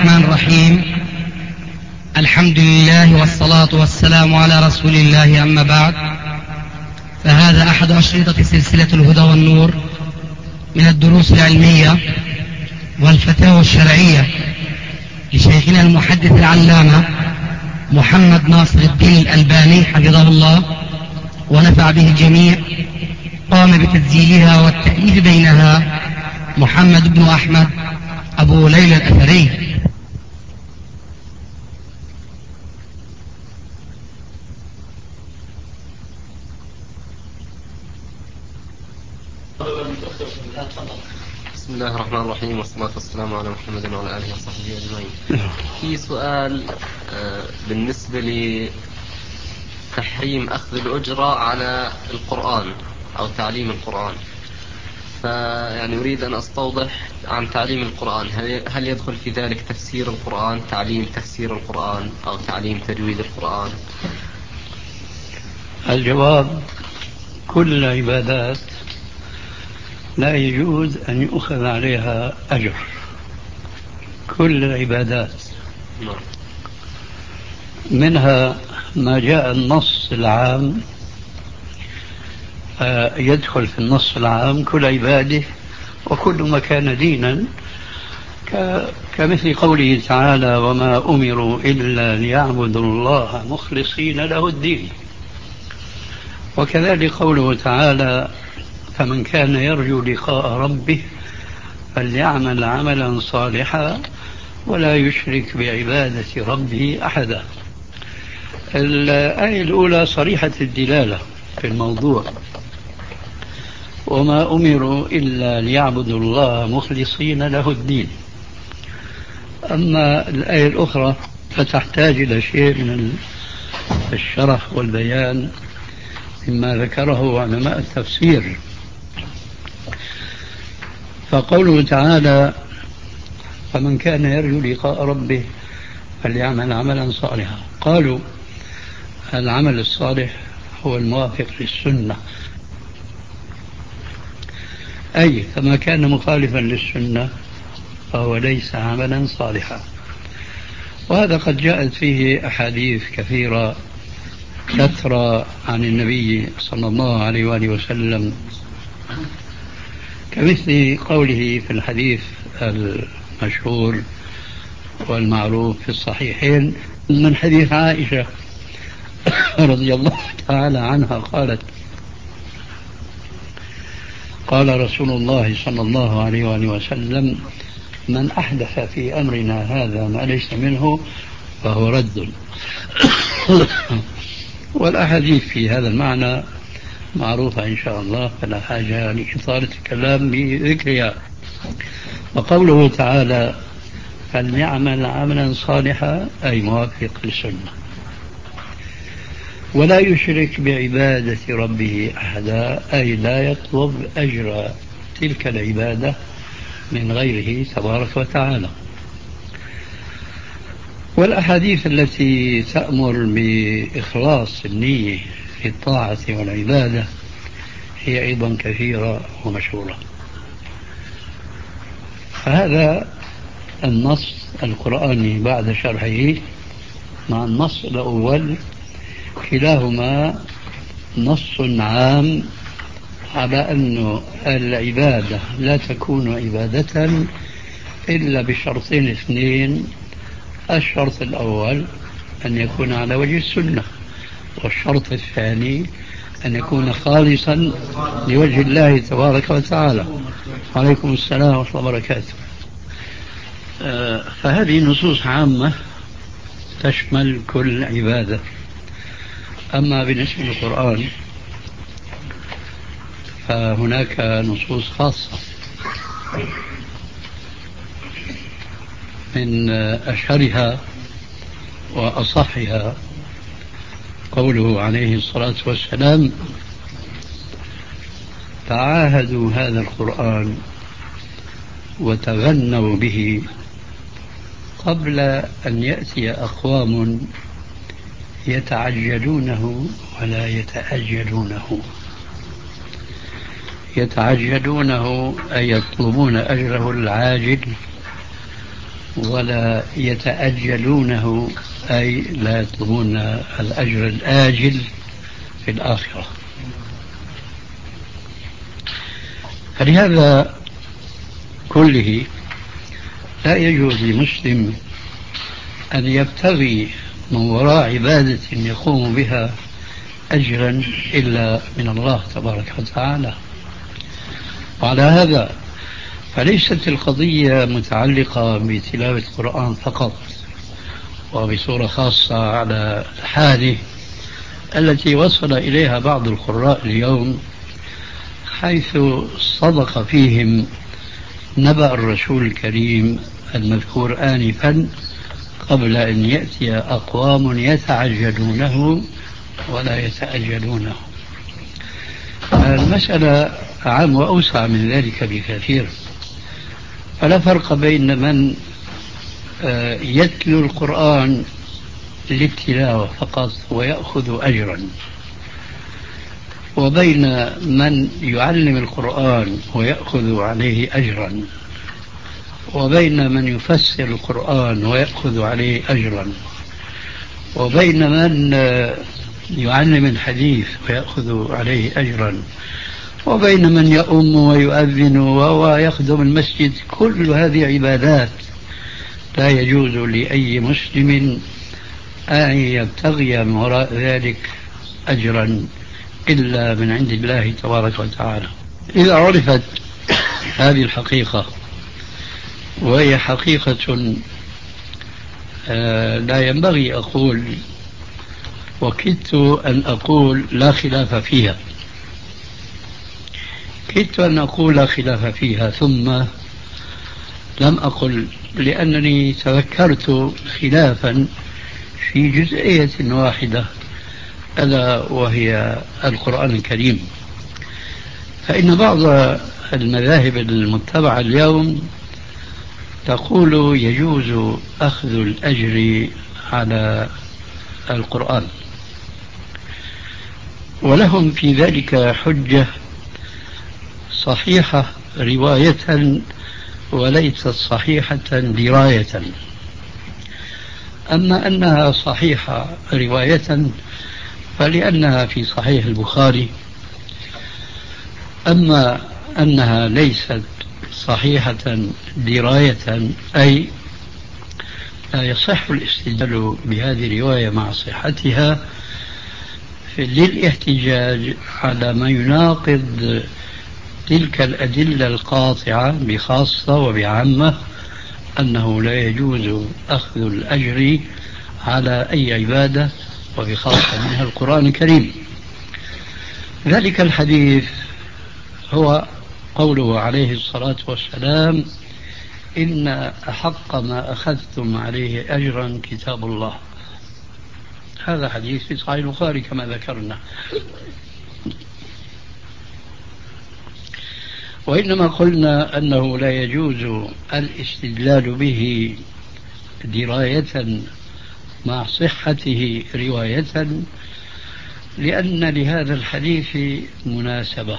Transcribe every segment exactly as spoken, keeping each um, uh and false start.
الرحمن الرحيم. الحمد لله والصلاة والسلام على رسول الله، أما بعد، فهذا أحد أشرطة سلسلة الهدى والنور من الدروس العلمية والفتاوى الشرعية لشيخنا المحدث العلامة محمد ناصر الدين الألباني حفظه الله ونفع به الجميع. قام بتسجيلها والتأليف بينها محمد بن أحمد أبو ليلى الأثري. بسم الله الرحمن الرحيم، والصلاة والسلام على محمد وعلى آله وصحبه أجمعين. في سؤال بالنسبة لتحريم أخذ الأجرة على القرآن أو تعليم القرآن، فيعني أريد أن أستوضح عن تعليم القرآن. هل يدخل في ذلك تفسير القرآن، تعليم تفسير القرآن، أو تعليم تجويد القرآن؟ الجواب: كل العبادات لا يجوز أن يؤخذ عليها أجر، كل العبادات، منها ما جاء النص العام يدخل في النص العام كل عباده وكل ما كان دينا، كمثل قوله تعالى: وما أمروا إلا ليعبدوا الله مخلصين له الدين. وكذلك قوله تعالى: فمن كان يرجو لقاء ربه فليعمل عملا صالحا ولا يشرك بعبادة ربه أحدا. الآية الأولى صريحة الدلالة في الموضوع، وما أمروا إلا ليعبدوا الله مخلصين له الدين. أما الآية الأخرى فتحتاج إلى شيء من الشرح والبيان مما ذكره علماء التفسير. فقوله تعالى: فمن كان يرجو لقاء ربه فليعمل عملا صالحا، قالوا العمل الصالح هو الموافق للسنة، أي فما كان مخالفا للسنة فهو ليس عملا صالحا. وهذا قد جاءت فيه أحاديث كثيرة تترى عن النبي صلى الله عليه وآله وسلم، كمثل قوله في الحديث المشهور والمعروف في الصحيحين من حديث عائشة رضي الله تعالى عنها قالت: قال رسول الله صلى الله عليه وآله وسلم: من أحدث في أمرنا هذا ما ليس منه فهو رد. والأحاديث في هذا المعنى معروفة إن شاء الله، فلا حاجة لإطالة الكلام بذكرها. وقوله تعالى: فليعمل عملا صالحا، أي موافق للسنة، ولا يشرك بعبادة ربه أحدا، أي لا يطلب أجر تلك العبادة من غيره تبارك وتعالى. والأحاديث التي تأمر بإخلاص النية في الطاعة والعبادة هي أيضا كثيرة ومشهورة. فهذا النص القرآني بعد شرحه مع النص الأول كلاهما نص عام على أن العبادة لا تكون عبادة إلا بشرطين اثنين: الشرط الأول أن يكون على وجه السنة، والشرط الثاني أن يكون خالصا لوجه الله تبارك وتعالى. عليكم السلام ورحمة الله وبركاته. فهذه نصوص عامة تشمل كل عبادة. أما بالنسبة للقرآن فهناك نصوص خاصة، من أشهرها وأصحها قوله عليه الصلاة والسلام: تعاهدوا هذا القرآن وتغنوا به قبل أن يأتي أقوام يتعجلونه ولا يتأجلونه. يتعجلونه أي يطلبون أجره العاجل ولا يتأجلونه، أي لا يطلبون الأجر الآجل في الآخرة. فلهذا كله لا يجوز لمسلم أن يبتغي من وراء عبادة يقوم بها أجرا إلا من الله تبارك وتعالى. وعلى هذا فليست القضية متعلقة بتلاوة القرآن فقط وبصورة خاصة على الحالة التي وصل إليها بعض القراء اليوم، حيث صدق فيهم نبأ الرسول الكريم المذكور آنفا قبل أن يأتي أقوام يتعجلونه ولا يتأجلونه. المسألة أعم وأوسع من ذلك بكثير. فلا فرق بين من يتلو القرآن للتلاوة فقط ويأخذ أجرا، وبين من يعلم القرآن ويأخذ عليه أجرا، وبين من يفسر القرآن ويأخذ عليه أجرا، وبين من يعلم الحديث ويأخذ عليه أجرا، وبين من يؤم ويؤذن ويخدم المسجد. كل هذه عبادات لا يجوز لأي مسلم أن يبتغي من وراء ذلك أجرا إلا من عند الله تبارك وتعالى. إذا عرفت هذه الحقيقة، وهي حقيقة لا ينبغي أقول، وكدت أن أقول لا خلاف فيها، كدت أن أقول لا خلاف فيها ثم لم أقل، لأنني تذكرت خلافا في جزئية واحدة ألا وهي القرآن الكريم. فإن بعض المذاهب المتبعة اليوم تقول يجوز أخذ الأجر على القرآن، ولهم في ذلك حجة صحيحة رواية وليست صحيحة دراية. أما أنها صحيحة رواية فلأنها في صحيح البخاري، أما أنها ليست صحيحة دراية أي لا يصح الاستدلال بهذه الرواية مع صحتها للاحتجاج على ما يناقض تلك الأدلة القاطعة بخاصة وبعامة أنه لا يجوز أخذ الأجر على أي عبادة وبخاصة منها القرآن الكريم. ذلك الحديث هو قوله عليه الصلاة والسلام: إن أحق ما أخذتم عليه أجرا كتاب الله. هذا حديث في صحيح البخاري كما ذكرنا. وإنما قلنا أنه لا يجوز الاستدلال به دراية مع صحته رواية، لأن لهذا الحديث مناسبة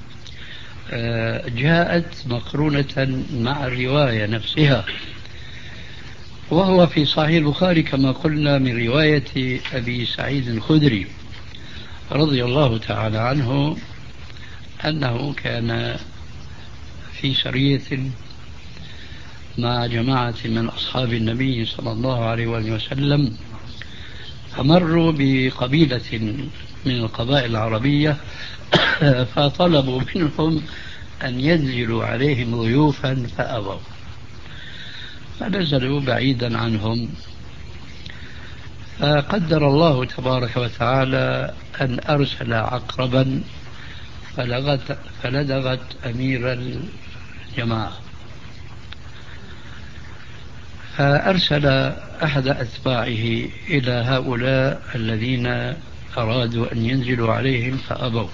جاءت مقرونة مع الرواية نفسها، وهو في صحيح البخاري كما قلنا من رواية أبي سعيد الخدري رضي الله تعالى عنه أنه كان في سرية مع جماعة من أصحاب النبي صلى الله عليه وسلم، فمروا بقبيلة من القبائل العربية فطلبوا منهم أن ينزلوا عليهم ضيوفا فأبوا، فنزلوا بعيدا عنهم. فقدر الله تبارك وتعالى أن أرسل عقربا فلغت فلدغت أمير الجماعة، فأرسل أحد أتباعه إلى هؤلاء الذين أرادوا أن ينزلوا عليهم فأبوا،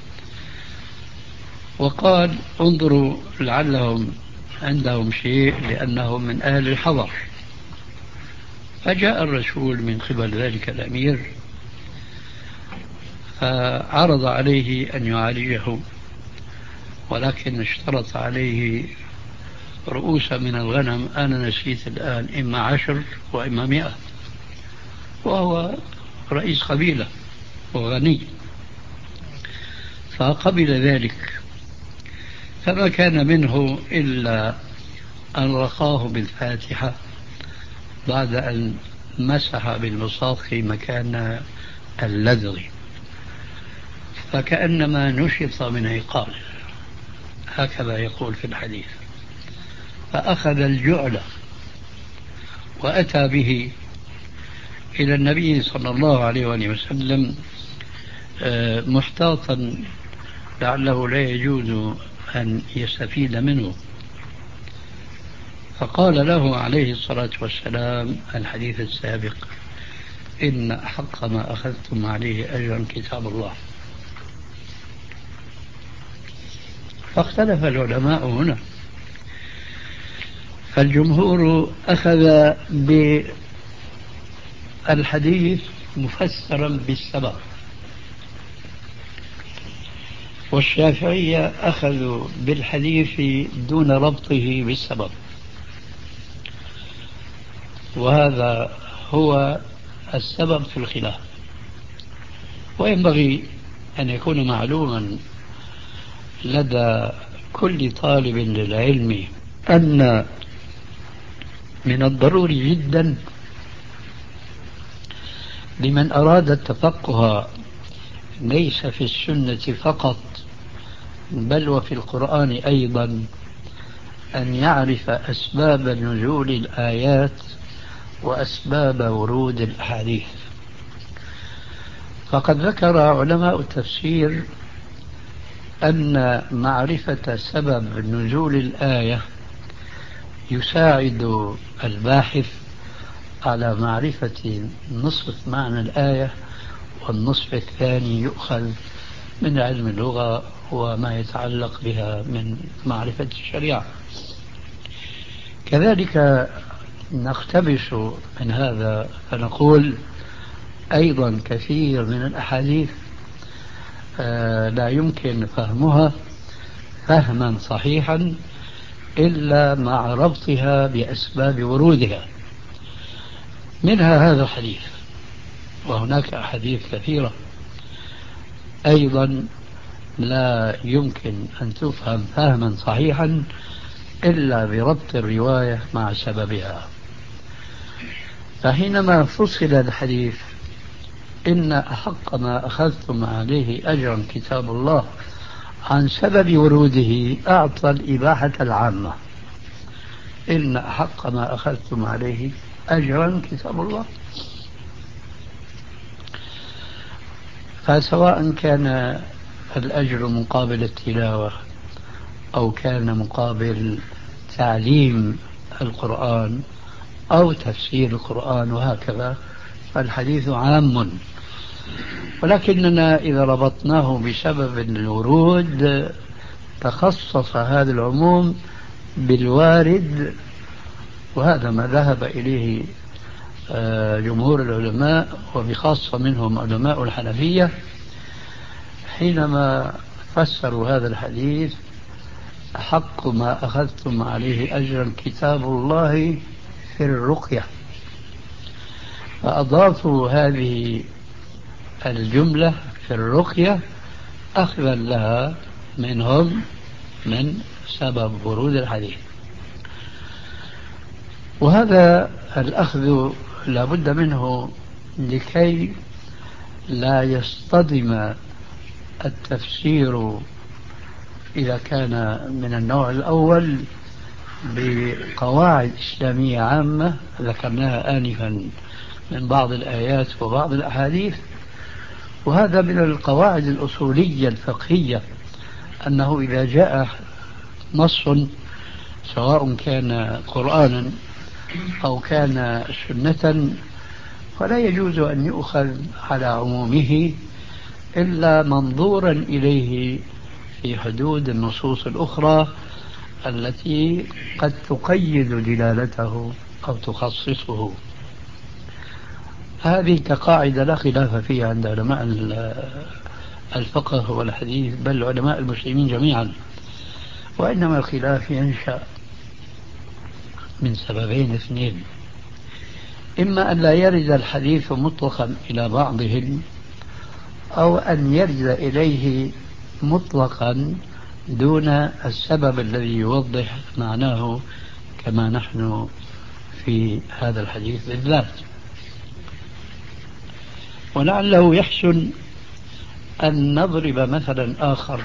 وقال: انظروا لعلهم عندهم شيء لأنهم من أهل الحضر. فجاء الرسول من قبل ذلك الأمير فعرض عليه أن يعالجه، ولكن اشترط عليه رؤوسا من الغنم، أنا نسيت الآن، إما عشر وإما مئة، وهو رئيس قبيلة وغني، فقبل ذلك. فما كان منه إلا أن رقاه بالفاتحة بعد أن مسح بالمصاف مكان اللدغ، فكأنما نشط من عقال، هكذا يقول في الحديث. فأخذ الجعل وأتى به إلى النبي صلى الله عليه وآله وسلم محتاطا لعله لا يجوز أن يستفيد منه، فقال له عليه الصلاة والسلام الحديث السابق: إن أحق ما أخذتم عليه أجرا كتاب الله. فاختلف العلماء هنا، فالجمهور أخذ بالحديث مفسرا بالسبب، والشافعية أخذوا بالحديث دون ربطه بالسبب، وهذا هو السبب في الخلاف. وينبغي أن يكون معلوما لدى كل طالب للعلم أن من الضروري جدا لمن أراد التفقه ليس في السنة فقط بل وفي القرآن أيضا أن يعرف أسباب نزول الآيات وأسباب ورود الأحاديث. فقد ذكر علماء التفسير أن معرفة سبب نزول الآية يساعد الباحث على معرفة نصف معنى الآية، والنصف الثاني يؤخذ من علم اللغة وما يتعلق بها من معرفة الشريعة. كذلك نقتبس من هذا فنقول أيضا كثير من الأحاديث لا يمكن فهمها فهما صحيحا إلا مع ربطها بأسباب ورودها، منها هذا الحديث، وهناك أحاديث كثيرة أيضا لا يمكن أن تفهم فهما صحيحا إلا بربط الرواية مع سببها. فحينما فصل الحديث إن أحق ما أخذتم عليه أجرا كتاب الله عن سبب وروده أعطى الإباحة العامة، إن أحق ما أخذتم عليه أجرا كتاب الله. فسواء كان الأجر مقابل التلاوة أو كان مقابل تعليم القرآن أو تفسير القرآن وهكذا، فالحديث عام، ولكننا إذا ربطناه بسبب الورود تخصص هذا العموم بالوارد، وهذا ما ذهب إليه جمهور العلماء وبخاصة منهم علماء الحنفية حينما فسروا هذا الحديث: أحق ما أخذتم عليه أجرا كتاب الله في الرقية، فأضافوا هذه الجملة في الرقية أخذا لها منهم من سبب ورود الحديث. وهذا الأخذ لا بد منه لكي لا يصطدم التفسير إذا كان من النوع الأول بقواعد إسلامية عامة ذكرناها آنفا من بعض الآيات وبعض الأحاديث. وهذا من القواعد الأصولية الفقهية، أنه إذا جاء نص سواء كان قرآنا أو كان سنة فلا يجوز أن يؤخذ على عمومه إلا منظورا إليه في حدود النصوص الأخرى التي قد تقيد دلالته أو تخصصه. هذه كقاعدة لا خلاف فيها عند علماء الفقه والحديث بل علماء المسلمين جميعا، وإنما الخلاف ينشأ من سببين اثنين: إما أن لا يرد الحديث مطلقا إلى بعضهم، أو أن يرد إليه مطلقا دون السبب الذي يوضح معناه، كما نحن في هذا الحديث بالذات. ولعله يحسن أن نضرب مثلا آخر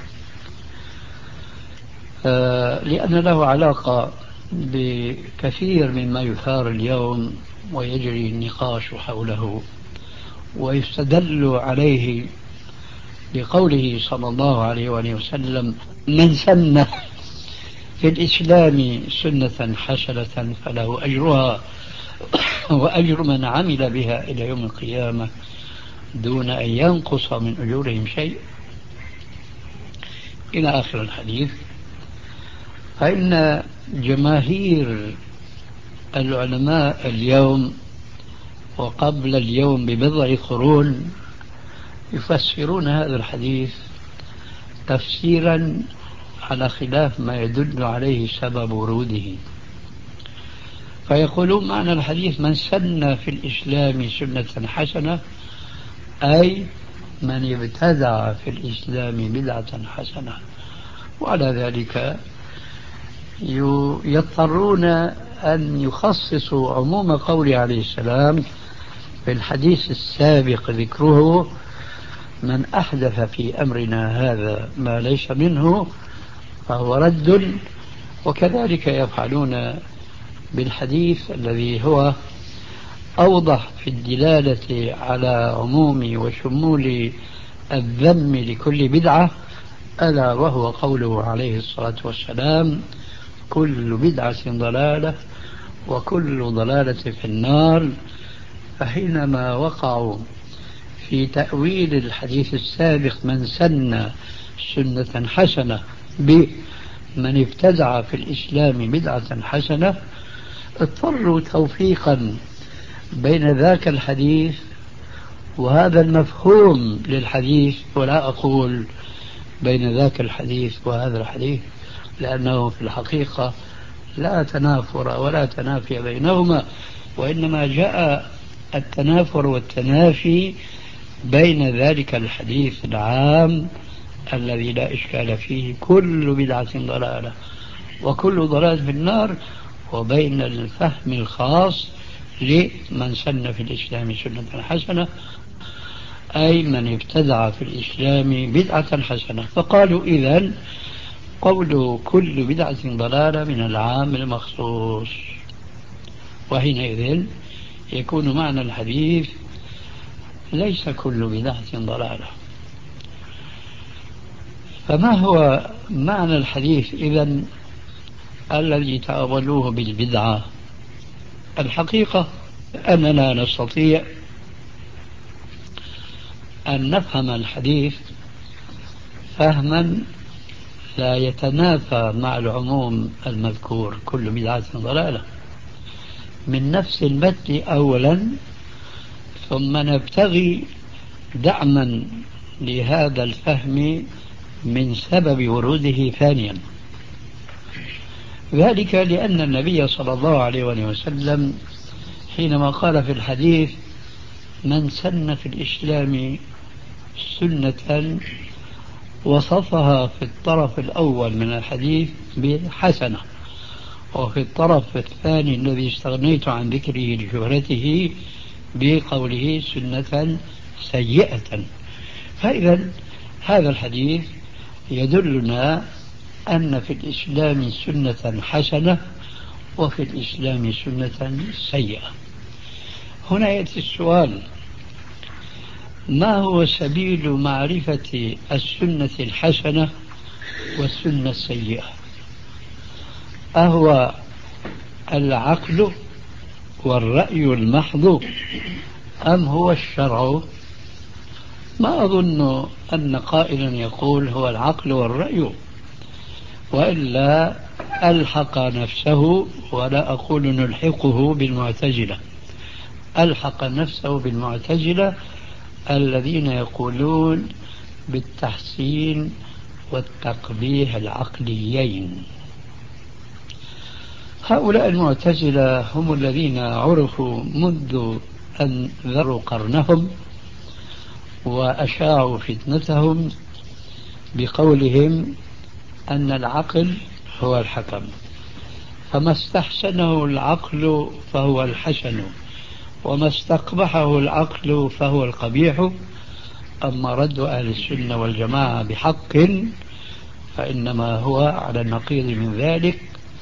لأن له علاقة بكثير مما يثار اليوم ويجري النقاش حوله، ويستدل عليه بقوله صلى الله عليه وآله وسلم: من سن في الإسلام سنة حسنة فله أجرها وأجر من عمل بها إلى يوم القيامة دون أن ينقص من أجورهم شيء، إلى آخر الحديث. فإن جماهير العلماء اليوم وقبل اليوم ببضع قرون يفسرون هذا الحديث تفسيرا على خلاف ما يدل عليه سبب وروده. فيقولون معنى الحديث: من سن في الإسلام سنة حسنة، أي من ابتدع في الإسلام بدعة حسنة. وعلى ذلك يضطرون أن يخصصوا عموم قوله عليه السلام في الحديث السابق ذكره: من أحدث في أمرنا هذا ما ليس منه فهو رد. وكذلك يفعلون بالحديث الذي هو أوضح في الدلالة على عموم وشمول الذم لكل بدعة، ألا وهو قوله عليه الصلاة والسلام: كل بدعة ضلالة وكل ضلالة في النار. فحينما وقعوا في تأويل الحديث السابق من سن سنة حسنة بمن ابتدع في الإسلام بدعة حسنة، اضطروا توفيقا بين ذاك الحديث وهذا المفهوم للحديث، ولا أقول بين ذاك الحديث وهذا الحديث، لأنه في الحقيقة لا تنافر ولا تنافي بينهما، وإنما جاء التنافر والتنافي بين ذلك الحديث العام الذي لا إشكال فيه كل بدعة ضلالة وكل ضلالة في النار، وبين الفهم الخاص لمن سن في الإسلام سنة حسنة، أي من ابتدع في الإسلام بدعة حسنة. فقالوا إذن قول كل بدعة ضلالة من العام المخصوص، وحينئذ يكون معنى الحديث ليس كل بدعة ضلالة. فما هو معنى الحديث إذن الذي تأولوه بالبدعة؟ الحقيقة أننا نستطيع أن نفهم الحديث فهما لا يتنافى مع العموم المذكور كل بدعة ضلالة من نفس المتن أولا، ثم نبتغي دعما لهذا الفهم من سبب وروده ثانيا. ذلك لأن النبي صلى الله عليه وسلم حينما قال في الحديث من سن في الإسلام سنة وصفها في الطرف الأول من الحديث بحسنة، وفي الطرف الثاني الذي استغنيت عن ذكره لشهرته بقوله سنة سيئة. فإذا هذا الحديث يدلنا أن في الإسلام سنة حسنة وفي الإسلام سنة سيئة. هنا يأتي السؤال: ما هو سبيل معرفة السنة الحسنة والسنة السيئة؟ أهو العقل والرأي المحض أم هو الشرع؟ ما أظن أن قائلا يقول هو العقل والرأي، وإلا ألحق نفسه، ولا أقول نلحقه بالمعتزلة، ألحق نفسه بالمعتزلة الذين يقولون بالتحسين والتقبيح العقليين. هؤلاء المعتزلة هم الذين عرفوا منذ أن ذروا قرنهم وأشاعوا فتنتهم بقولهم أن العقل هو الحكم، فما استحسنه العقل فهو الحسن، وما استقبحه العقل فهو القبيح. أما رد أهل السنة والجماعة بحق فإنما هو على النقيض من ذلك: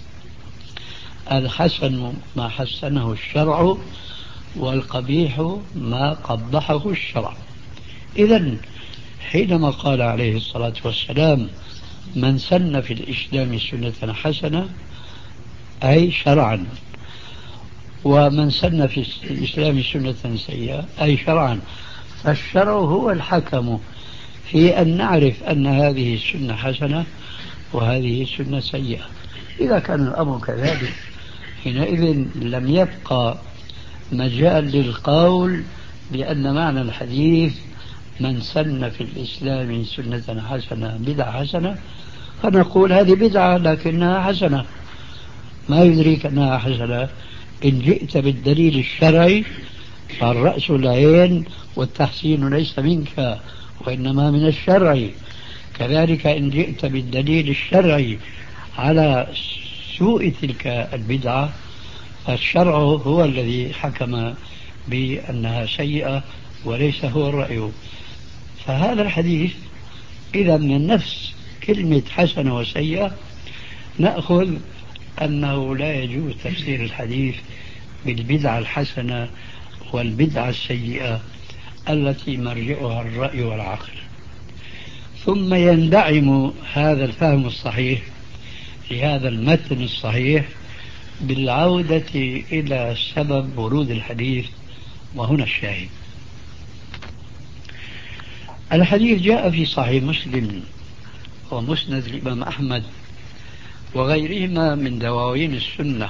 الحسن ما حسنه الشرع، والقبيح ما قبحه الشرع. إذن حينما قال عليه الصلاة والسلام: من سن في الإسلام سنة حسنة، أي شرعا، ومن سن في الإسلام سنة سيئة، أي شرعا. فالشرع هو الحكم في أن نعرف أن هذه السنة حسنة وهذه السنة سيئة. إذا كان الأمر كذلك حينئذ لم يبقى مجال للقول بأن معنى الحديث من سن في الإسلام سنة حسنة بدعة حسنة، فنقول هذه بدعة لكنها حسنة. ما يدريك أنها حسنة؟ إن جئت بالدليل الشرعي فالرأس العين والتحسين ليس منك وإنما من الشرع. كذلك إن جئت بالدليل الشرعي على سوء تلك البدعة فالشرع هو الذي حكم بأنها سيئة وليس هو الرأي. فهذا الحديث إذا من نفس كلمة حسنة وسيئة نأخذ أنه لا يجوز تفسير الحديث بالبدعة الحسنة والبدعة السيئة التي مرجعها الرأي والعقل. ثم يندعم هذا الفهم الصحيح في هذا المتن الصحيح بالعودة إلى سبب ورود الحديث، وهنا الشاهد. الحديث جاء في صحيح مسلم ومسند الإمام أحمد وغيرهما من دواوين السنة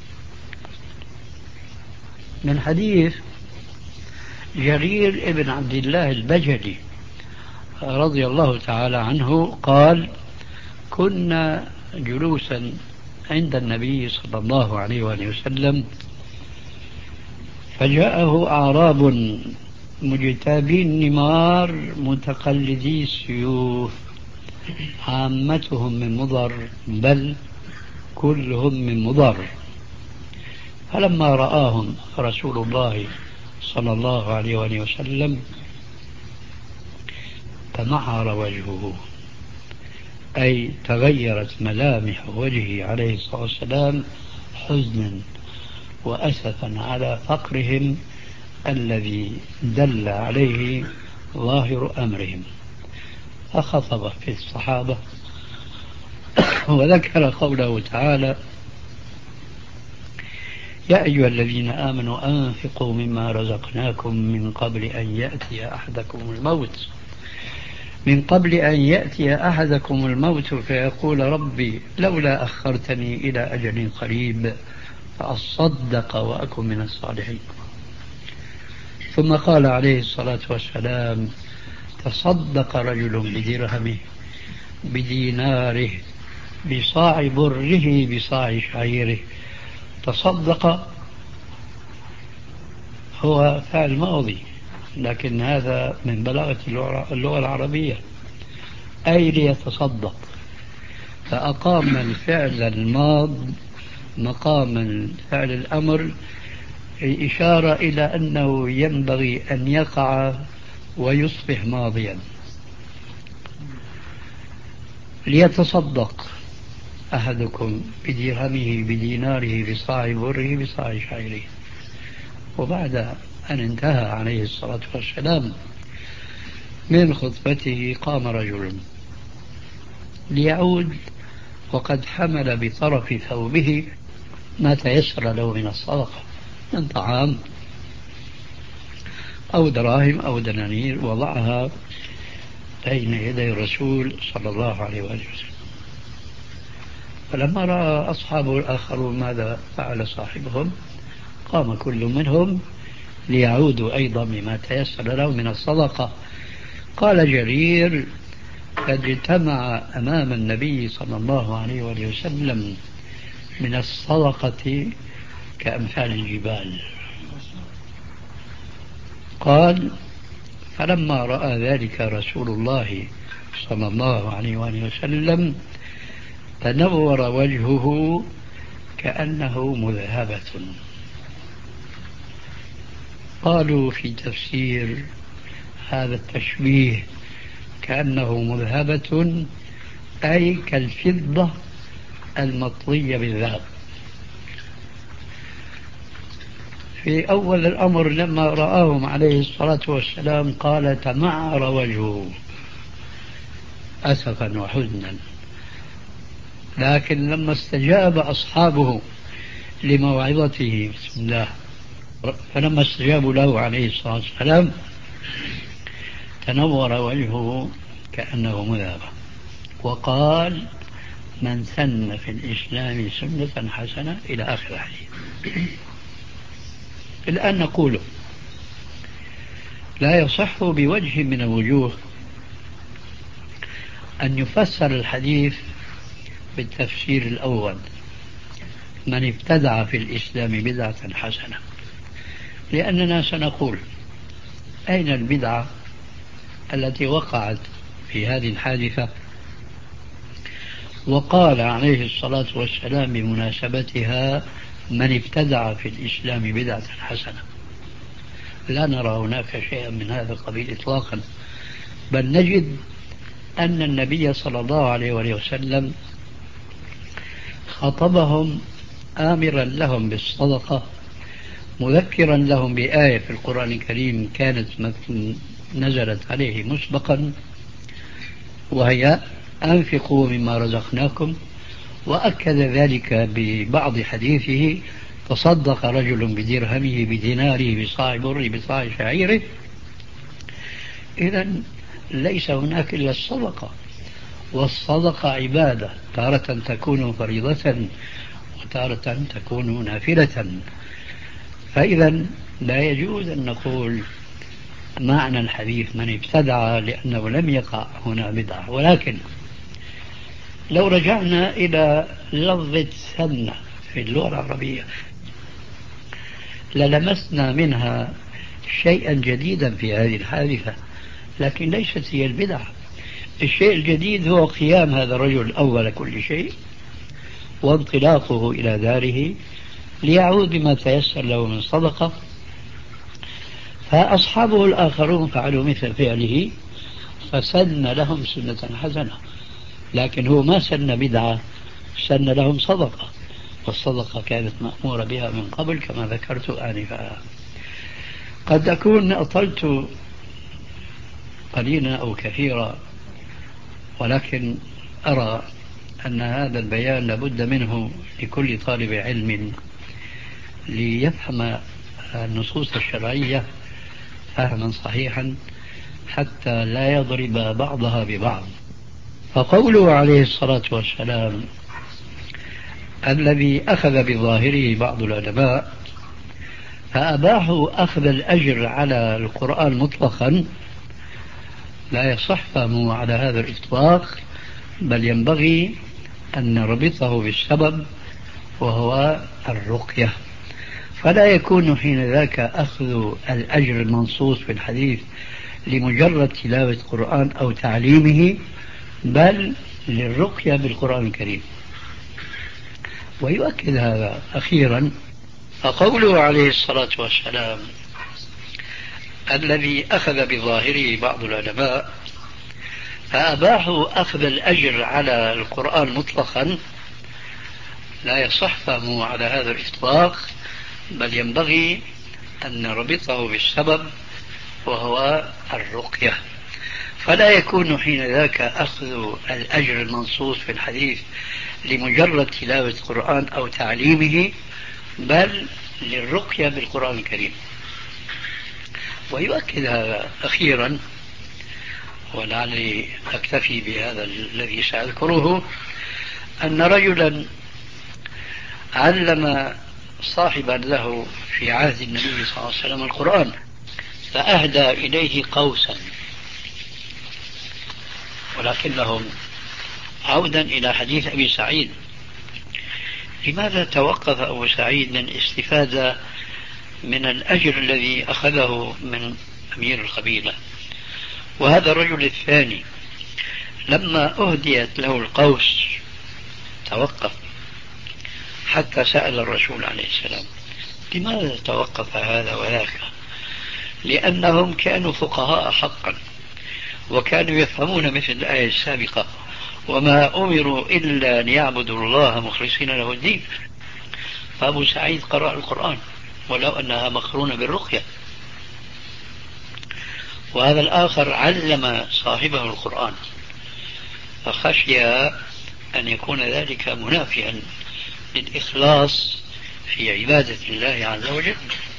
من حديث جرير ابن عبد الله البجلي رضي الله تعالى عنه قال: كنا جلوسا عند النبي صلى الله عليه وآله وسلم فجاءه أعراب مجتابي النمار متقلدي السيوف، عامتهم من مضر بل كلهم من مضر. فلما رآهم رسول الله صلى الله عليه وآله وسلم تمعر وجهه، أي تغيرت ملامح وجهه عليه الصلاة والسلام حزنا وأسفا على فقرهم الذي دل عليه ظاهر أمرهم. فخطب في الصحابة وذكر قوله تعالى: يا أيها الذين آمنوا أنفقوا مما رزقناكم من قبل أن يأتي أحدكم الموت من قبل أن يأتي أحدكم الموت فيقول ربي لولا أخرتني إلى أجل قريب فأصدق وأكن من الصالحين. ثم قال عليه الصلاة والسلام: تصدق رجل بدرهمه بديناره بصاع بره بصاع شعيره. تصدق هو فعل ماضي، لكن هذا من بلاغة اللغة العربية، أي ليتصدق، فأقام الفعل الماض مقام فعل الأمر إشارة إلى أنه ينبغي أن يقع ويصبح ماضيا. ليتصدق أحدكم بدرهمه بديناره بصاع بره بصاع شعيره. وبعد أن انتهى عليه الصلاة والسلام من خطبته قام رجل ليعود وقد حمل بطرف ثوبه ما تيسر له من الصدقة من طعام أو دراهم أو دنانير، وضعها بين يدي الرسول صلى الله عليه وآله وسلم. فلما رأى أصحابه الآخرون ماذا فعل صاحبهم قام كل منهم ليعودوا أيضا بما تيسر له من الصدقة. قال جرير: قد اجتمع أمام النبي صلى الله عليه وآله وسلم من الصدقة كأمثال الجبال. قال: فلما رأى ذلك رسول الله صلى الله عليه وآله وسلم تنور وجهه كأنه مذهبة. قالوا في تفسير هذا التشبيه كأنه مذهبة أي كالفضة المطلية بالذهب. في أول الأمر لما رآهم عليه الصلاة والسلام قال: تمعر وجهه أسفا وحزنا. لكن لما استجاب أصحابه لموعظته بسم الله، فلما استجابوا له عليه الصلاة والسلام تنور وجهه كأنه مذهبة، وقال: من سن في الإسلام سنة حسنة إلى آخر الحديث. الآن نقول لا يصح بوجه من الوجوه أن يفسر الحديث بالتفسير الأول: من ابتدع في الإسلام بدعة حسنة، لأننا سنقول أين البدعة التي وقعت في هذه الحادثة؟ وقال عليه الصلاة والسلام بمناسبتها: من ابتدع في الإسلام بدعة حسنة. لا نرى هناك شيئا من هذا القبيل إطلاقا، بل نجد أن النبي صلى الله عليه وسلم خطبهم آمرا لهم بالصدقة، مذكرا لهم بآية في القرآن الكريم كانت نزلت عليه مسبقا، وهي: أنفقوا مما رزقناكم. وأكد ذلك ببعض حديثه: تصدق رجل بدرهمه بديناره بصاع بره بصاع شعيره. إذن ليس هناك إلا الصدقة، والصدقة عبادة، تارة تكون فريضة وتارة تكون نافلة. فإذا لا يجوز أن نقول معنى الحديث من ابتدع، لأنه لم يقع هنا بدعة. ولكن لو رجعنا إلى لفظة سنة في اللغة العربية للمسنا منها شيئا جديدا في هذه الحادثة، لكن ليست هي البدعة. الشيء الجديد هو قيام هذا الرجل أول كل شيء وانطلاقه إلى داره ليعود بما تيسر له من صدقة. فأصحابه الآخرون فعلوا مثل فعله فسن لهم سنة حسنة، لكن هو ما سن بدعة، سن لهم صدقة، والصدقة كانت مأمورة بها من قبل كما ذكرت آنفا. قد أكون أطلت قليلا أو كثيرا، ولكن أرى أن هذا البيان لابد منه لكل طالب علم ليفهم النصوص الشرعية فهما صحيحا حتى لا يضرب بعضها ببعض. فقوله عليه الصلاة والسلام الذي أخذ بظاهره بعض العلماء فأباحوا أخذ الأجر على القرآن مطلقا، لا يصح فهمه على هذا الإطلاق، بل ينبغي أن نربطه بالسبب وهو الرقية. فلا يكون حين ذاك أخذ الأجر المنصوص في الحديث لمجرد تلاوة القرآن أو تعليمه، بل للرقية بالقرآن الكريم. ويؤكد هذا أخيرا فقوله عليه الصلاة والسلام الذي أخذ بظاهره بعض العلماء فأباحوا أخذ الأجر على القرآن مطلقا، لا يصح فهمه على هذا الإطلاق، بل ينبغي أن نربطه بالسبب وهو الرقية. فلا يكون حين ذاك أخذ الأجر المنصوص في الحديث لمجرد تلاوة القرآن أو تعليمه، بل للرقية بالقرآن الكريم. ويؤكد هذا أخيرا، ولعلي أكتفي بهذا الذي سأذكره، أن رجلا علم صاحبا له في عهد النبي صلى الله عليه وسلم القرآن فأهدى إليه قوسا، ولكنهم عودا إلى حديث أبي سعيد لماذا توقف أبو سعيد من استفادة من الأجر الذي أخذه من أمير القبيلة؟ وهذا الرجل الثاني لما أهديت له القوس توقف حتى سأل الرسول عليه السلام. لماذا توقف هذا وذاك؟ لأنهم كانوا فقهاء حقا، وكانوا يفهمون مثل الآية السابقة: وما أمروا إلا أن يعبدوا الله مخلصين له الدين. فأبو سعيد قرأ القرآن ولو أنها مقرونة بالرقية، وهذا الآخر علم صاحبه القرآن، فخشي أن يكون ذلك منافيا للإخلاص في عبادة الله عز وجل.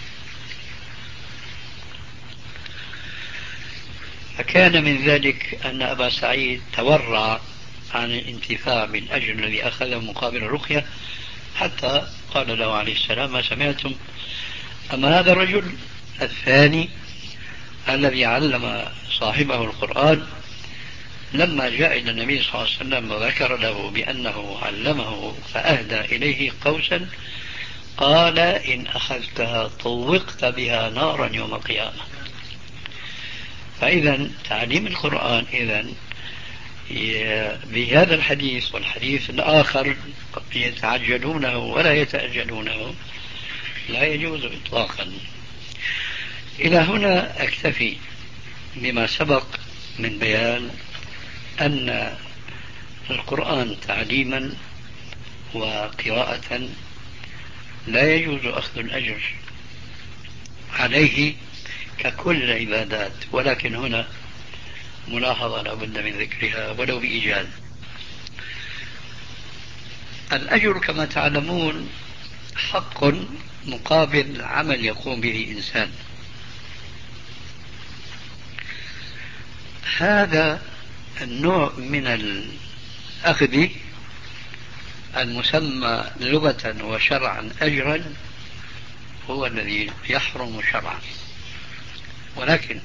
فكان من ذلك أن أبا سعيد تورع عن الانتفاع بالأجر الذي أخذه مقابل الرقية، حتى قال له عليه السلام: ما سمعتم؟ أما هذا الرجل الثاني الذي علم صاحبه القرآن لما جاء إلى النبي صلى الله عليه وسلم وذكر له بأنه علمه فأهدى إليه قوسا، قال: إن أخذتها طوقت بها نارا يوم القيامة. فإذا تعليم القرآن إذن بهذا الحديث والحديث الآخر يتعجلونه ولا يتأجلونه لا يجوز إطلاقا. إلى هنا أكتفي بما سبق من بيان أن القرآن تعليما وقراءة لا يجوز أخذ الأجر عليه ككل العبادات، ولكن هنا ملاحظة لا بد من ذكرها ولو بإيجاز. الأجر كما تعلمون حق مقابل عمل يقوم به إنسان. هذا النوع من الأخذ المسمى لغة وشرعا أجرا هو الذي يحرم شرعا. ولكن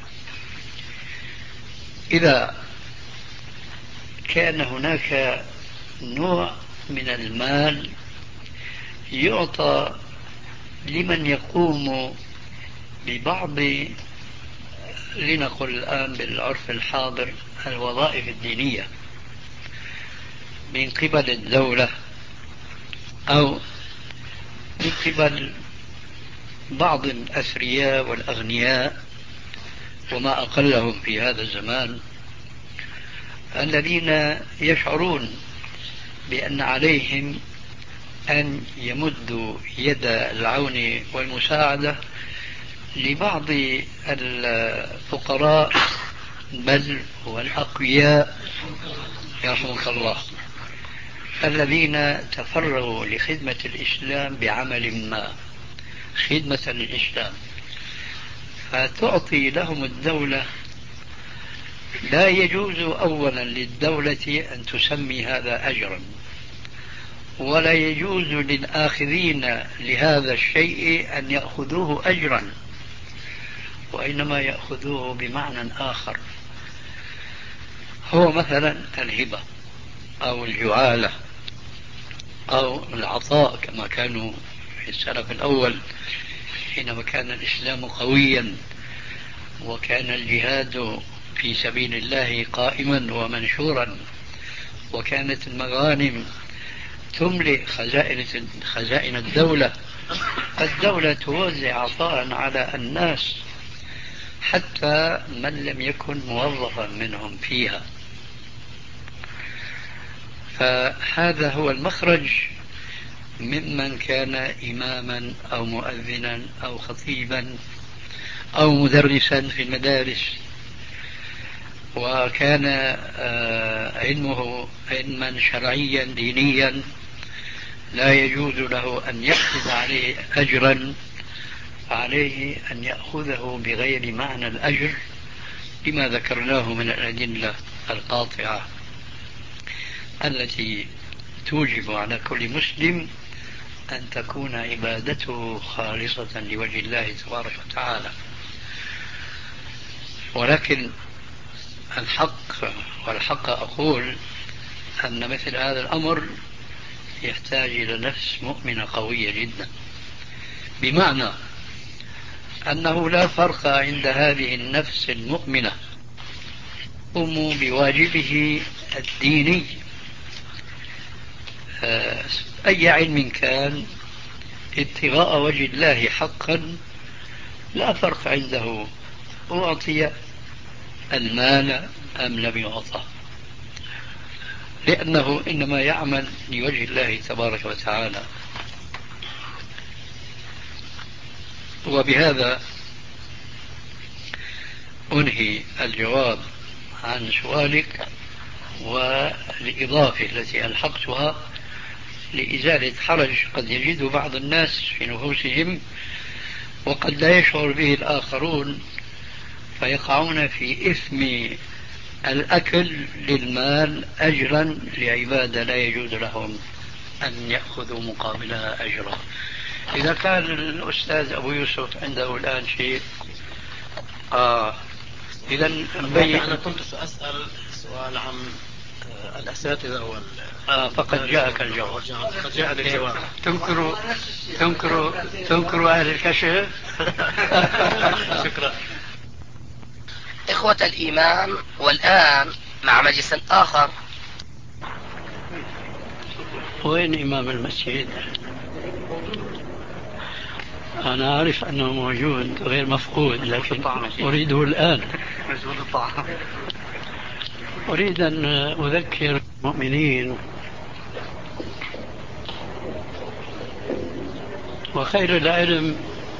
إذا كان هناك نوع من المال يعطى لمن يقوم ببعض، لنقل الآن بالعرف الحاضر، الوظائف الدينية من قبل الدولة أو من قبل بعض الأثرياء والأغنياء وما أقلهم في هذا الزمان، الذين يشعرون بأن عليهم أن يمدوا يد العون والمساعدة لبعض الفقراء بل والأقوياء يرحمك الله الذين تفرغوا لخدمة الإسلام بعمل ما، خدمة للإسلام، فتعطي لهم الدولة. لا يجوز أولا للدولة أن تسمي هذا أجرا، ولا يجوز للآخذين لهذا الشيء أن يأخذوه أجرا، وإنما يأخذوه بمعنى آخر، هو مثلا الهبة أو الجعالة أو العطاء كما كانوا في السلف الأول حينما كان الإسلام قويا وكان الجهاد في سبيل الله قائما ومنشورا، وكانت المغانم تملئ خزائن خزائن الدولة، الدولة توزع عطاء على الناس حتى من لم يكن موظفا منهم فيها. فهذا هو المخرج ممن كان إماما أو مؤذنا أو خطيبا أو مدرسا في المدارس، وكان علمه علما شرعيا دينيا، لا يجوز له أن يأخذ عليه أجرا، فعليه أن يأخذه بغير معنى الأجر لما ذكرناه من الأدلة القاطعة التي توجب على كل مسلم أن تكون عبادته خالصة لوجه الله تبارك وتعالى. ولكن الحق والحق أقول أن مثل هذا الأمر يحتاج إلى نفس مؤمنة قوية جدا، بمعنى أنه لا فرق عند هذه النفس المؤمنة قم بواجبه الديني أي علم كان ابتغاء وجه الله حقا، لا فرق عنده أعطي المال أم لم يعطى، لأنه إنما يعمل لوجه الله تبارك وتعالى. وبهذا أنهي الجواب عن سؤالك، والإضافة التي ألحقتها لإزالة حرج قد يجد بعض الناس في نفوسهم وقد لا يشعر به الآخرون، فيقعون في إثم الأكل للمال أجرا لعبادة لا يجوز لهم أن يأخذوا مقابلها أجرا. إذا كان الأستاذ أبو يوسف عنده الآن شيء آه إذا أنا كنت سأسأل سؤال عن الأساتذة وال آه فقد جاءك الجواب. قد جاء الجواب. تنكر تنكر تنكر أهل الكشف. شكرا. إخوة الإيمان، والآن مع مجلس آخر. وين إمام المسجد؟ أنا أعرف أنه موجود غير مفقود، لكن أريده الآن. أريد أن أذكر المؤمنين وخير العلم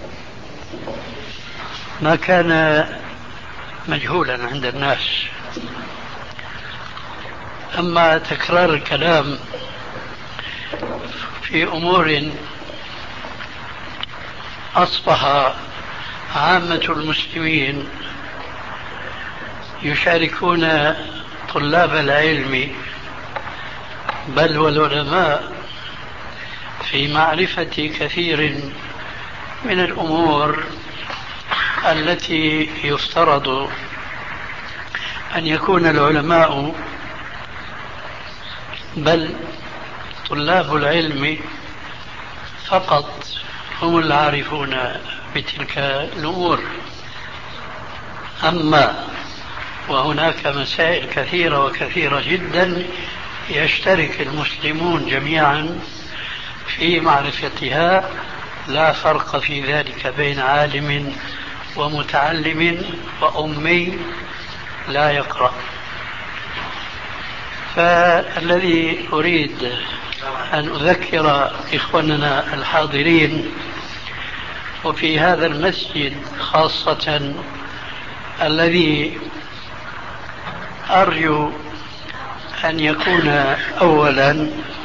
ما كان مجهولا عند الناس، أما تكرار الكلام في أمور أصبح عامة المسلمين يشاركون طلاب العلم بل والعلماء في معرفة كثير من الأمور التي يفترض أن يكون العلماء بل طلاب العلم فقط هم العارفون بتلك الأمور. أما وهناك مسائل كثيرة وكثيرة جدا يشترك المسلمون جميعا في معرفتها، لا فرق في ذلك بين عالم ومتعلم وأمي لا يقرأ. فالذي أريد أن أذكر إخواننا الحاضرين وفي هذا المسجد خاصة، الذي أرجو أن يكون أولا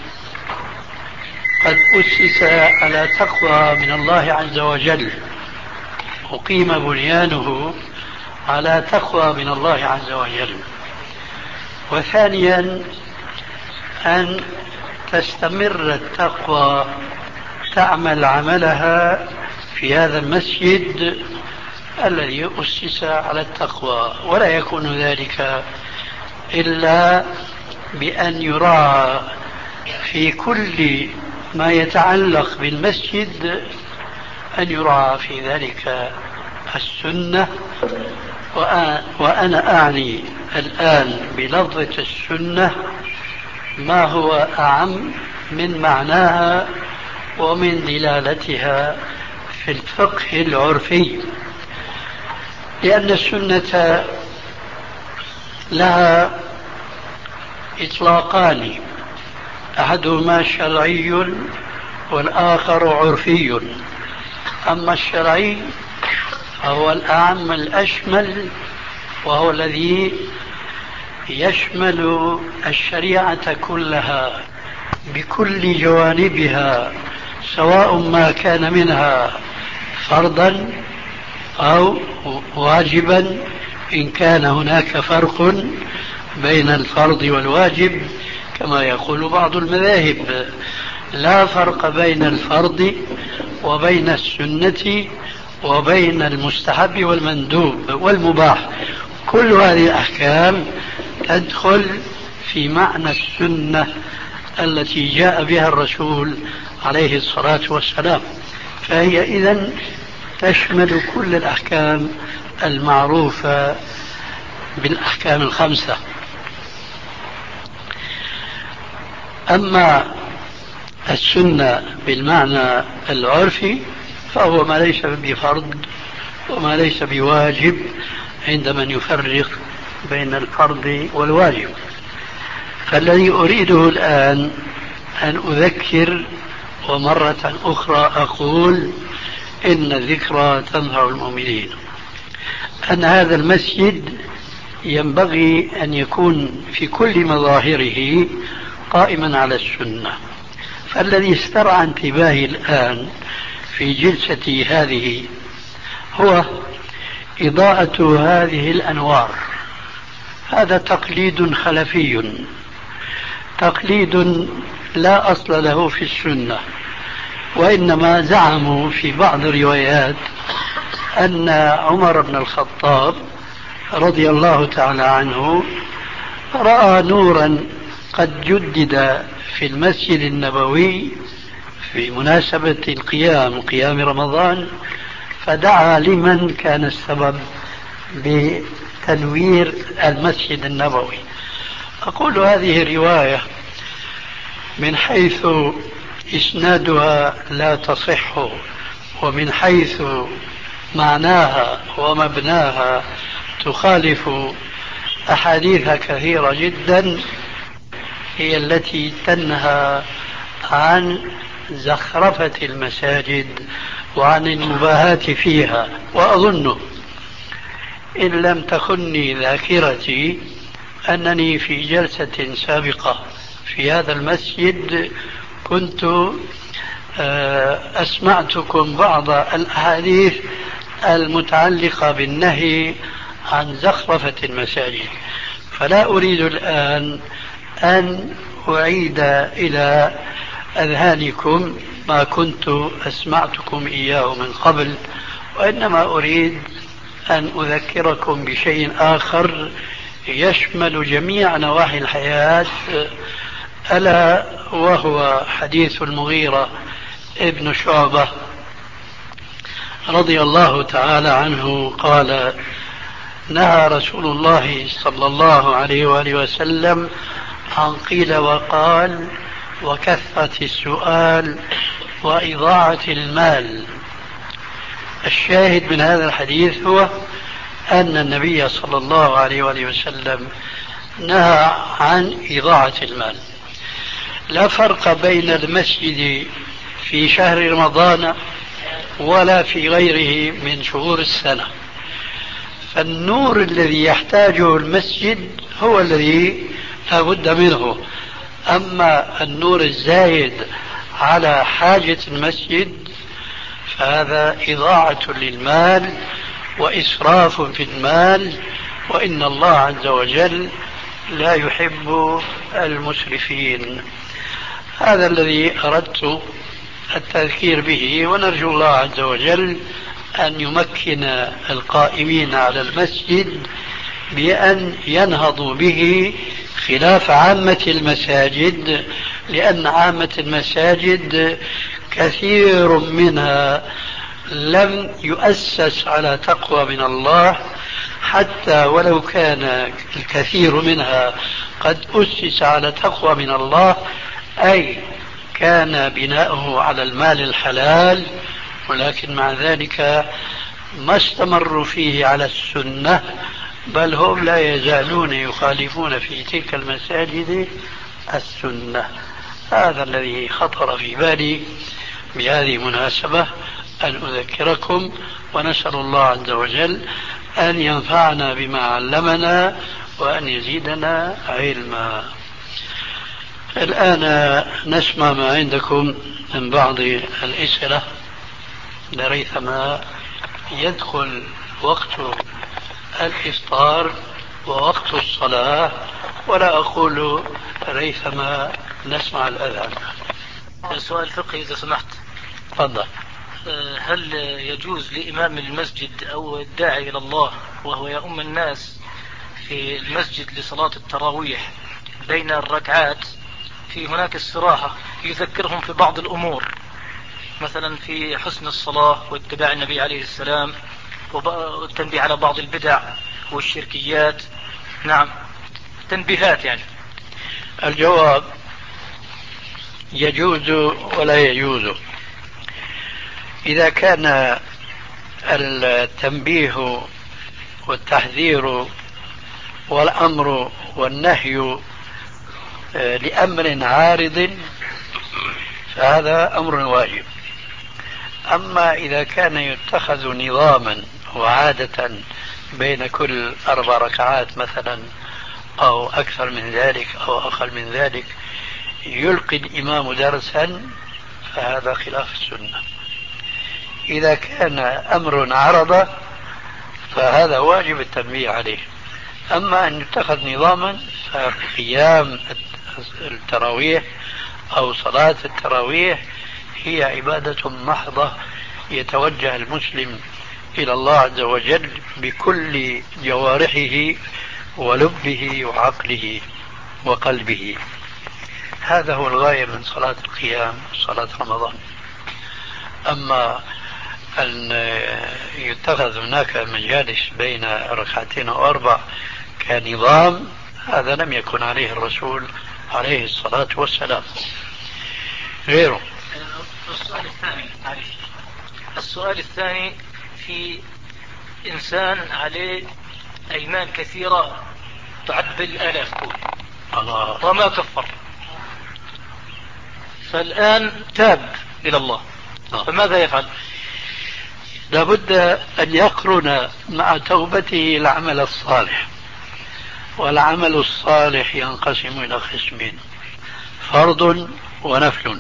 قد أسس على تقوى من الله عز وجل، أقيم بنيانه على تقوى من الله عز وجل. وثانيا أن تستمر التقوى تعمل عملها في هذا المسجد الذي أسس على التقوى، ولا يكون ذلك إلا بأن يراعى في كل ما يتعلق بالمسجد أن يراعى في ذلك السنة. وأنا أعني الآن بلفظة السنة ما هو أعم من معناها ومن دلالتها في الفقه العرفي، لأن السنة لها إطلاقان، أحدهما شرعي والآخر عرفي. أما الشرعي فهو الأعم الأشمل، وهو الذي يشمل الشريعة كلها بكل جوانبها، سواء ما كان منها فرضا أو واجبا، إن كان هناك فرق بين الفرض والواجب كما يقول بعض المذاهب. لا فرق بين الفرض وبين السنة وبين المستحب والمندوب والمباح، كل هذه الأحكام تدخل في معنى السنة التي جاء بها الرسول عليه الصلاة والسلام، فهي إذن تشمل كل الأحكام المعروفة بالأحكام الخمسة. أما السنة بالمعنى العرفي فهو ما ليس بفرض وما ليس بواجب عند من يفرق بين الفرض والواجب. فالذي أريده الآن أن أذكر، ومرة أخرى أقول إن الذكرى تنفع المؤمنين، أن هذا المسجد ينبغي أن يكون في كل مظاهره قائما على السنة. فالذي استرعى انتباهي الآن في جلستي هذه هو إضاءة هذه الأنوار. هذا تقليد خلفي، تقليد لا أصل له في السنة، وإنما زعموا في بعض الروايات أن عمر بن الخطاب رضي الله تعالى عنه رأى نورا قد جدد في المسجد النبوي في مناسبة القيام قيام رمضان، فدعا لمن كان السبب بتنوير المسجد النبوي. أقول هذه رواية من حيث إسنادها لا تصح، ومن حيث معناها ومبناها تخالف أحاديث كثيرة جدا هي التي تنهى عن زخرفة المساجد وعن المباهاة فيها. وأظن إن لم تخني ذاكرتي أنني في جلسة سابقة في هذا المسجد كنت أسمعتكم بعض الأحاديث المتعلقة بالنهي عن زخرفة المساجد، فلا أريد الآن أن أعيد إلى أذهانكم ما كنت أسمعتكم إياه من قبل، وإنما أريد أن أذكركم بشيء آخر يشمل جميع نواحي الحياة، ألا وهو حديث المغيرة ابن شعبة رضي الله تعالى عنه قال: نهى رسول الله صلى الله عليه وآله وسلم عن قيل وقال وكثرة السؤال وإضاعة المال. الشاهد من هذا الحديث هو أن النبي صلى الله عليه وآله وسلم نهى عن إضاعة المال. لا فرق بين المسجد في شهر رمضان ولا في غيره من شهور السنة، فالنور الذي يحتاجه المسجد هو الذي لا بد منه. أما النور الزايد على حاجة المسجد فهذا إضاعة للمال وإسراف في المال، وإن الله عز وجل لا يحب المسرفين. هذا الذي أردت التذكير به، ونرجو الله عز وجل أن يمكن القائمين على المسجد بأن ينهضوا به خلاف عامة المساجد، لأن عامة المساجد كثير منها لم يؤسس على تقوى من الله، حتى ولو كان الكثير منها قد أسس على تقوى من الله، أي كان بناؤه على المال الحلال، ولكن مع ذلك ما استمروا فيه على السنة، بل هم لا يزالون يخالفون في تلك المساجد السنة. هذا الذي خطر في بالي بهذه المناسبة أن أذكركم، ونسأل الله عز وجل أن ينفعنا بما علمنا وأن يزيدنا علما. الآن نسمع ما عندكم من بعض الأسئلة لريثما يدخل وقت الإفطار ووقت الصلاة، ولا أقول ريثما نسمع الأذان. سؤال فقهي إذا سمحت. تفضل. هل يجوز لإمام المسجد أو الداعي إلى الله وهو يؤم الناس في المسجد لصلاة التراويح بين الركعات في هناك استراحة يذكرهم في بعض الأمور، مثلا في حسن الصلاة واتباع النبي عليه السلام والتنبيه على بعض البدع والشركيات؟ نعم، تنبيهات يعني. الجواب: يجوز ولا يجوز. إذا كان التنبيه والتحذير والأمر والنهي لأمر عارض فهذا أمر واجب. أما إذا كان يتخذ نظاما وعادة بين كل أربع ركعات مثلا أو أكثر من ذلك أو أقل من ذلك يلقي الإمام درسا فهذا خلاف السنة. إذا كان أمر عرض فهذا واجب التنبيه عليه. أما أن يتخذ نظاما فقيام التراويح أو صلاة التراويح هي عبادة محضة يتوجه المسلم إلى الله عز وجل بكل جوارحه ولبه وعقله وقلبه. هذا هو الغاية من صلاة القيام صلاة رمضان. أما أن يتخذ هناك مجالس بين ركعتين أو أربع كنظام هذا لم يكن عليه الرسول عليه الصلاة والسلام. غيره. السؤال الثاني السؤال الثاني في إنسان عليه أيمان كثيرة تعد بالآلاف الله وما كفر، فالآن تاب إلى الله، فماذا يفعل؟ لابد أن يقرن مع توبته العمل الصالح، والعمل الصالح ينقسم إلى قسمين: فرض ونفل.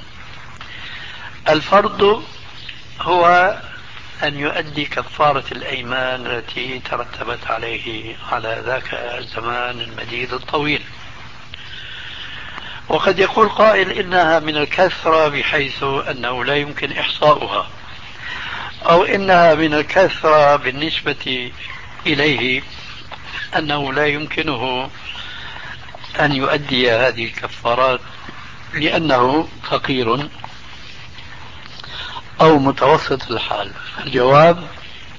الفرض هو أن يؤدي كفارة الأيمان التي ترتبت عليه على ذاك الزمان المديد الطويل. وقد يقول قائل إنها من الكثرة بحيث أنه لا يمكن إحصاؤها، أو إنها من الكثرة بالنسبة إليه أنه لا يمكنه أن يؤدي هذه الكفارات لأنه فقير أو متوسط الحال. الجواب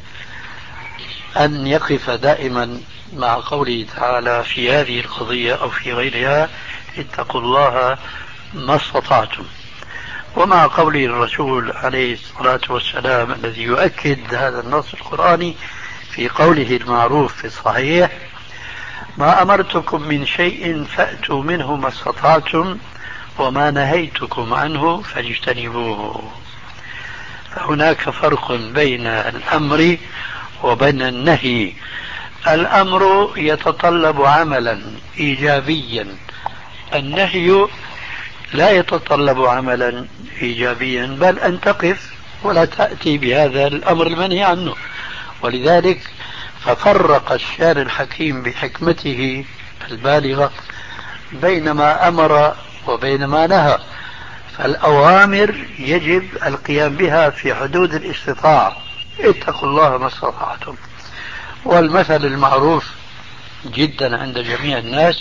أن يقف دائما مع قوله تعالى في هذه القضية أو في غيرها: اتقوا الله ما استطعتم. ومع قوله الرسول عليه الصلاة والسلام الذي يؤكد هذا النص القرآني في قوله المعروف في الصحيح: ما أمرتكم من شيء فأتوا منه ما استطعتم وما نهيتكم عنه فاجتنبوه. فهناك فرق بين الأمر وبين النهي. الأمر يتطلب عملا إيجابيا، النهي لا يتطلب عملا إيجابيا، بل أن تقف ولا تأتي بهذا الأمر المنهي عنه. ولذلك ففرق الشارع الحكيم بحكمته البالغة بين ما أمر وبين ما نهى. فالأوامر يجب القيام بها في حدود الاستطاعة: اتقوا الله ما استطعتم. والمثل المعروف جدا عند جميع الناس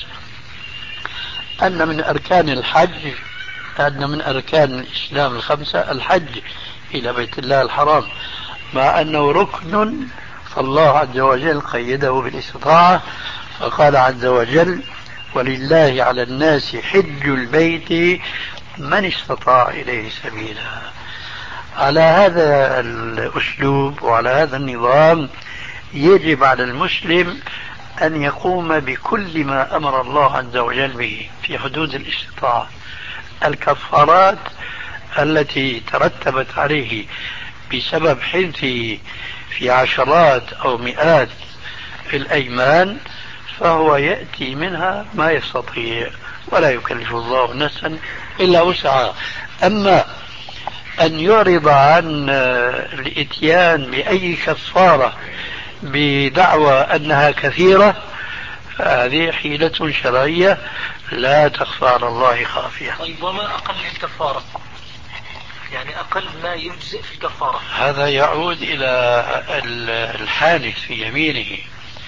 أن من أركان الحج أن من أركان الإسلام الخمسة الحج إلى بيت الله الحرام، مع أنه ركن فالله عز وجل قيده بالاستطاعة، فقال عز وجل: ولله على الناس حج البيت من استطاع إليه سبيلا. على هذا الأسلوب وعلى هذا النظام يجب على المسلم أن يقوم بكل ما أمر الله عز وجل به في حدود الاستطاعة. الكفارات التي ترتبت عليه بسبب حنثه في عشرات أو مئات الأيمان فهو يأتي منها ما يستطيع، ولا يكلف الله نفسا إلا وسعها. أما أن يعرض عن الإتيان بأي كفارة بدعوى أنها كثيرة فهذه حيلة شرعية لا تخفى على الله خافية. طيب، وما أقل الكفارة؟ يعني أقل ما يجزئ في الكفارة؟ هذا يعود إلى الحالف في يمينه،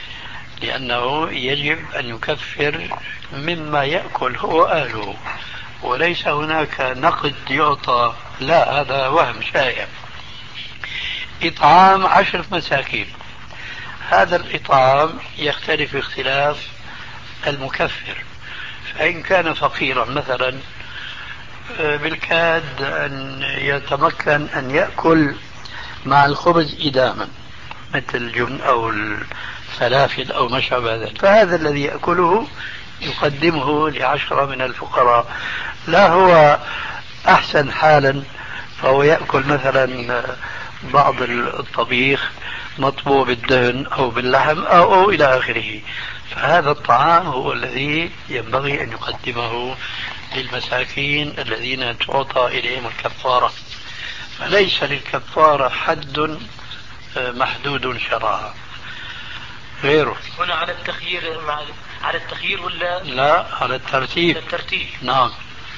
لأنه يجب أن يكفر مما يأكل هو أهله. وليس هناك نقد يعطى، لا هذا وهم شائع. إطعام عشرة مساكين، هذا الإطعام يختلف اختلاف المكفر. فإن كان فقيرا مثلا بالكاد أن يتمكن أن يأكل مع الخبز إداما مثل الجبن أو الفلافل أو ما شابه ذلك، فهذا الذي يأكله يقدمه لعشرة من الفقراء. لا هو أحسن حالا فهو يأكل مثلا بعض الطبيخ مطبوع بالدهن أو باللحم أو, أو إلى آخره، فهذا الطعام هو الذي ينبغي أن يقدمه للمساكين الذين تعطى إليهم الكفارة، فليس للكفارة حد محدود شرعا غيره. هنا على التخيير مع على التخيير ولا لا على الترتيب؟ الترتيب نعم.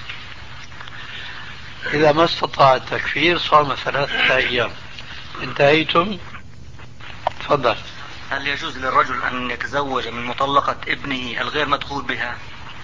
إذا ما استطاع التكفير صام ثلاثة أيام. انتهيتم؟ تفضل. هل يجوز للرجل أن يتزوج من مطلقة ابنه الغير مدخول بها؟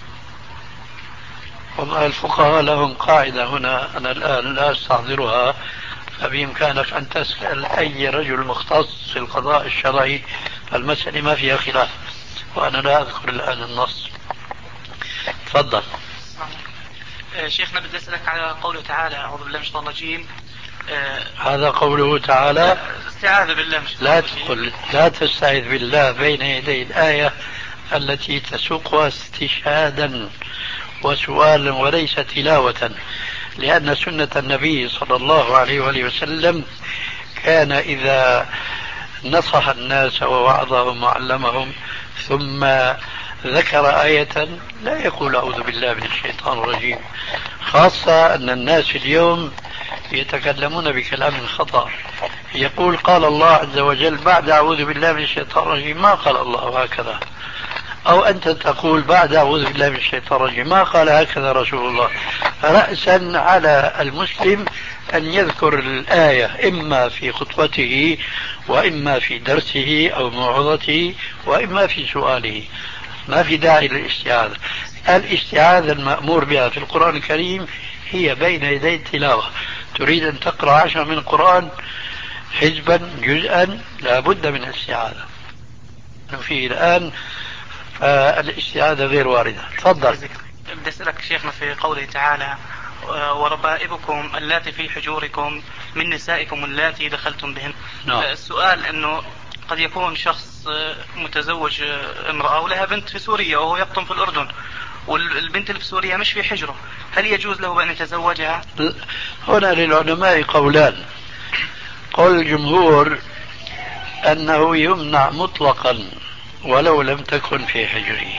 والله الفقهاء لهم قاعدة هنا أنا الآن لا أستحضرها، فبإمكانك أن تسأل أي رجل مختص في القضاء الشرعي، فالمسألة ما فيها خلاف، وأنا لا أذكر الآن النص. تفضل. شيخنا بدي أسألك على قوله تعالى أعوذ بالله من الشيطان الرجيم. هذا قوله تعالى استعاذ بالله من الشيطان لا الرجيم. تقل لا تستعذ بالله بين يدي الآية التي تسوقها استشهادا وسؤالا وليس تلاوة، لأن سنة النبي صلى الله عليه وآله وسلم كان إذا نصح الناس ووعظهم وعلمهم ثم ذكر آية لا يقول أعوذ بالله من الشيطان الرجيم، خاصة أن الناس اليوم يتكلمون بكلام خطأ، يقول قال الله عز وجل بعد أعوذ بالله من الشيطان الرجيم ما قال الله هكذا، أو أنت تقول بعد أعوذ بالله من الشيطان الرجيم ما قال هكذا رسول الله. رأسا على المسلم أن يذكر الآية إما في خطبته وإما في درسه أو موعظته وإما في سؤاله، ما في داعي للاستعاذة. الاستعاذة المأمور بها في القرآن الكريم هي بين يدي التلاوة، تريد أن تقرأ عشرة من القرآن حزبا جزءا لا بد من الاستعاذة فيه الآن، فالاستعاذة غير واردة. تفضل. بدي أسألك شيخنا في قوله تعالى وربائبكم اللاتي في حجوركم من نسائكم اللاتي دخلتم بهن. نعم. السؤال أنه قد يكون شخص متزوج امرأة ولها بنت في سوريا وهو يقطن في الأردن، والبنت اللي في سوريا مش في حجره، هل يجوز له أن يتزوجها؟ هنا للعلماء قولان. قول الجمهور أنه يمنع مطلقا ولو لم تكن في حجره،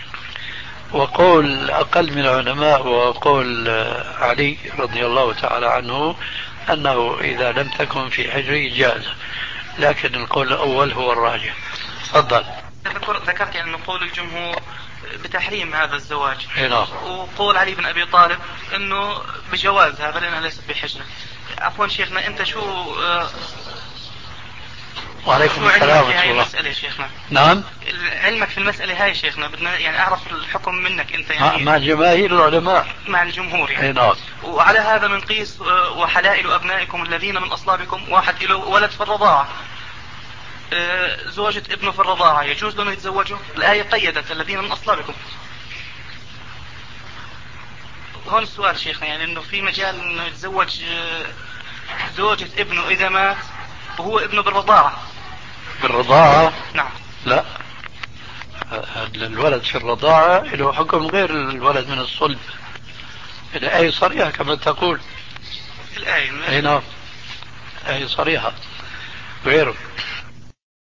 وقول أقل من العلماء وقول علي رضي الله تعالى عنه أنه إذا لم تكن في حجره جاز، لكن القول الأول هو الراجح. تفضل. ذكرت يعني أن قول الجمهور بتحريم هذا الزواج، هنا. وقول علي بن أبي طالب أنه بجواز هذا لأنها ليست بحجرة. عفوا شيخنا أنت شو آه وعليكم السلام ورحمة الله. المسألة شيخنا. نعم. علمك في المسألة هاي شيخنا، بدنا يعني أعرف الحكم منك أنت يعني. مع جماهير العلماء. مع الجمهور يعني. نعم. وعلى هذا من قيس وحلائل أبنائكم الذين من أصلابكم واحد له ولد في الرضاعة، زوجة ابنه في الرضاعة يجوز له يتزوجه؟ الآية قيدت الذين من أصلابكم. هون السؤال شيخنا يعني أنه في مجال أنه يتزوج زوجة ابنه إذا مات وهو ابنه بالرضاعة. بالرضاعة؟ نعم. لا، الولد في الرضاعة له حكم غير الولد من الصلب. الآية صريحة كما تقول. الآية أي نعم، الآية صريحة غيره.